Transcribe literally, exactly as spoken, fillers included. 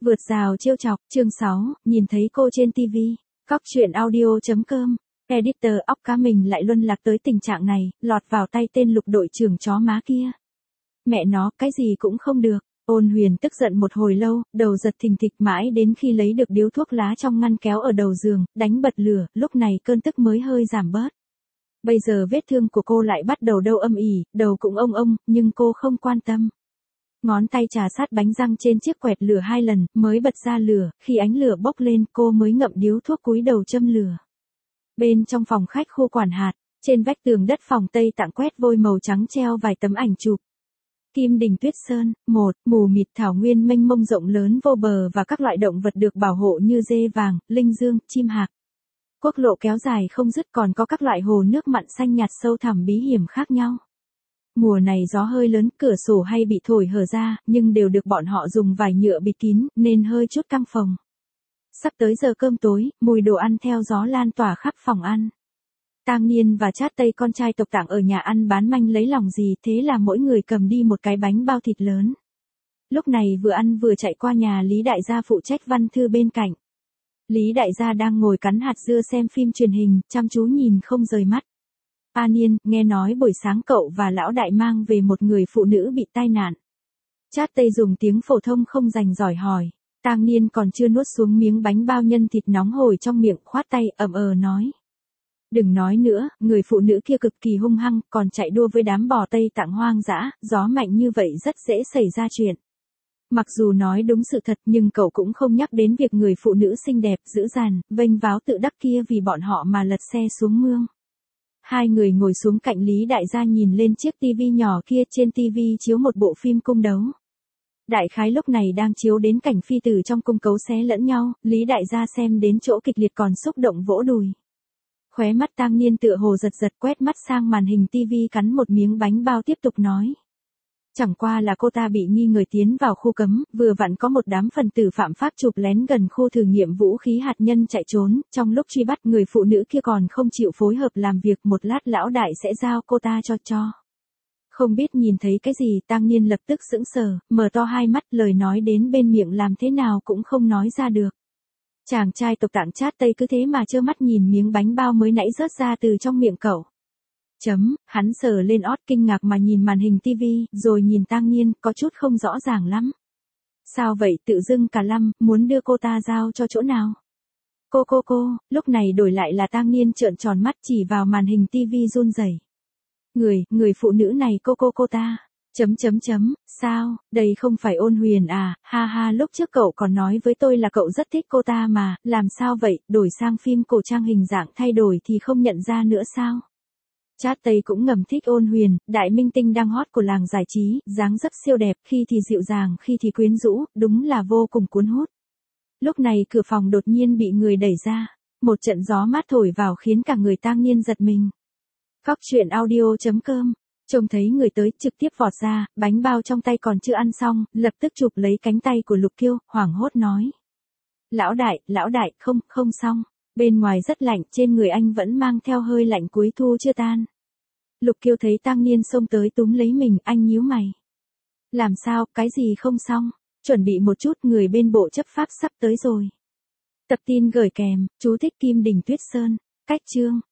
Vượt rào trêu chọc, chương sáu, nhìn thấy cô trên ti vi. Cóc truyện audio chấm com. Editor óc cá mình lại luân lạc tới tình trạng này, lọt vào tay tên lục đội trưởng chó má kia. Mẹ nó, cái gì cũng không được. Ôn Huyền tức giận một hồi lâu, đầu giật thình thịch mãi đến khi lấy được điếu thuốc lá trong ngăn kéo ở đầu giường, đánh bật lửa, lúc này cơn tức mới hơi giảm bớt. Bây giờ vết thương của cô lại bắt đầu đau âm ỉ, đầu cũng ông ông, nhưng cô không quan tâm. Ngón tay trà sát bánh răng trên chiếc quẹt lửa hai lần, mới bật ra lửa, khi ánh lửa bốc lên cô mới ngậm điếu thuốc cúi đầu châm lửa. Bên trong phòng khách khu quản hạt, trên vách tường đất phòng Tây Tạng quét vôi màu trắng treo vài tấm ảnh chụp. Kim Đình Tuyết Sơn, một, mù mịt thảo nguyên mênh mông rộng lớn vô bờ và các loại động vật được bảo hộ như dê vàng, linh dương, chim hạc. Quốc lộ kéo dài không dứt còn có các loại hồ nước mặn xanh nhạt sâu thẳm bí hiểm khác nhau. Mùa này gió hơi lớn, cửa sổ hay bị thổi hở ra, nhưng đều được bọn họ dùng vải nhựa bịt kín, nên hơi chút căng phòng. Sắp tới giờ cơm tối, mùi đồ ăn theo gió lan tỏa khắp phòng ăn. Tang Niên và Chát Tây con trai tộc Tạng ở nhà ăn bán manh lấy lòng gì, thế là mỗi người cầm đi một cái bánh bao thịt lớn. Lúc này vừa ăn vừa chạy qua nhà Lý Đại gia phụ trách văn thư bên cạnh. Lý Đại gia đang ngồi cắn hạt dưa xem phim truyền hình, chăm chú nhìn không rời mắt. A Niên, nghe nói buổi sáng cậu và lão đại mang về một người phụ nữ bị tai nạn. Chát Tây dùng tiếng phổ thông không rành giỏi hỏi. Tang Niên còn chưa nuốt xuống miếng bánh bao nhân thịt nóng hổi trong miệng, khoát tay ậm ờ nói. Đừng nói nữa, người phụ nữ kia cực kỳ hung hăng, còn chạy đua với đám bò Tây Tạng hoang dã, gió mạnh như vậy rất dễ xảy ra chuyện. Mặc dù nói đúng sự thật nhưng cậu cũng không nhắc đến việc người phụ nữ xinh đẹp, dữ dằn, vênh váo tự đắc kia vì bọn họ mà lật xe xuống mương. Hai người ngồi xuống cạnh Lý Đại gia nhìn lên chiếc tivi nhỏ kia, trên tivi chiếu một bộ phim cung đấu. Đại khái lúc này đang chiếu đến cảnh phi tử trong cung cấu xé lẫn nhau, Lý Đại gia xem đến chỗ kịch liệt còn xúc động vỗ đùi. Khóe mắt Tang Niên tựa hồ giật giật quét mắt sang màn hình tivi cắn một miếng bánh bao tiếp tục nói. Chẳng qua là cô ta bị nghi ngờ tiến vào khu cấm, vừa vặn có một đám phần tử phạm pháp chụp lén gần khu thử nghiệm vũ khí hạt nhân chạy trốn, trong lúc truy bắt người phụ nữ kia còn không chịu phối hợp làm việc, một lát lão đại sẽ giao cô ta cho cho. Không biết nhìn thấy cái gì, Tang Niên lập tức sững sờ, mở to hai mắt, lời nói đến bên miệng làm thế nào cũng không nói ra được. Chàng trai tộc Tạng Chát Tây cứ thế mà trơ mắt nhìn miếng bánh bao mới nãy rớt ra từ trong miệng cậu. Chấm, hắn sờ lên ót kinh ngạc mà nhìn màn hình tivi, rồi nhìn Tang Niên, có chút không rõ ràng lắm. Sao vậy, tự dưng cả lăm, muốn đưa cô ta giao cho chỗ nào? Cô cô cô, lúc này đổi lại là Tang Niên trợn tròn mắt chỉ vào màn hình tivi run rẩy. Người, người phụ nữ này cô cô cô ta. Chấm chấm chấm, sao, đây không phải Ôn Huyền à, ha ha, lúc trước cậu còn nói với tôi là cậu rất thích cô ta mà, làm sao vậy, đổi sang phim cổ trang hình dạng thay đổi thì không nhận ra nữa sao? Chát Tây cũng ngầm thích Ôn Huyền, đại minh tinh đang hot của làng giải trí, dáng dấp siêu đẹp, khi thì dịu dàng, khi thì quyến rũ, đúng là vô cùng cuốn hút. Lúc này cửa phòng đột nhiên bị người đẩy ra, một trận gió mát thổi vào khiến cả người Tang Niên giật mình. Cóc truyện audio chấm com. Trông thấy người tới, trực tiếp vọt ra, bánh bao trong tay còn chưa ăn xong, lập tức chụp lấy cánh tay của Lục Kiêu, hoảng hốt nói. Lão đại, lão đại, không, không xong. Bên ngoài rất lạnh, trên người anh vẫn mang theo hơi lạnh cuối thu chưa tan. Lục Kiêu thấy Tang Niên xông tới túm lấy mình, anh nhíu mày. Làm sao, cái gì không xong? Chuẩn bị một chút, người bên bộ chấp pháp sắp tới rồi. Tập tin gửi kèm, chú thích Kim Đình Tuyết Sơn. Cách chương.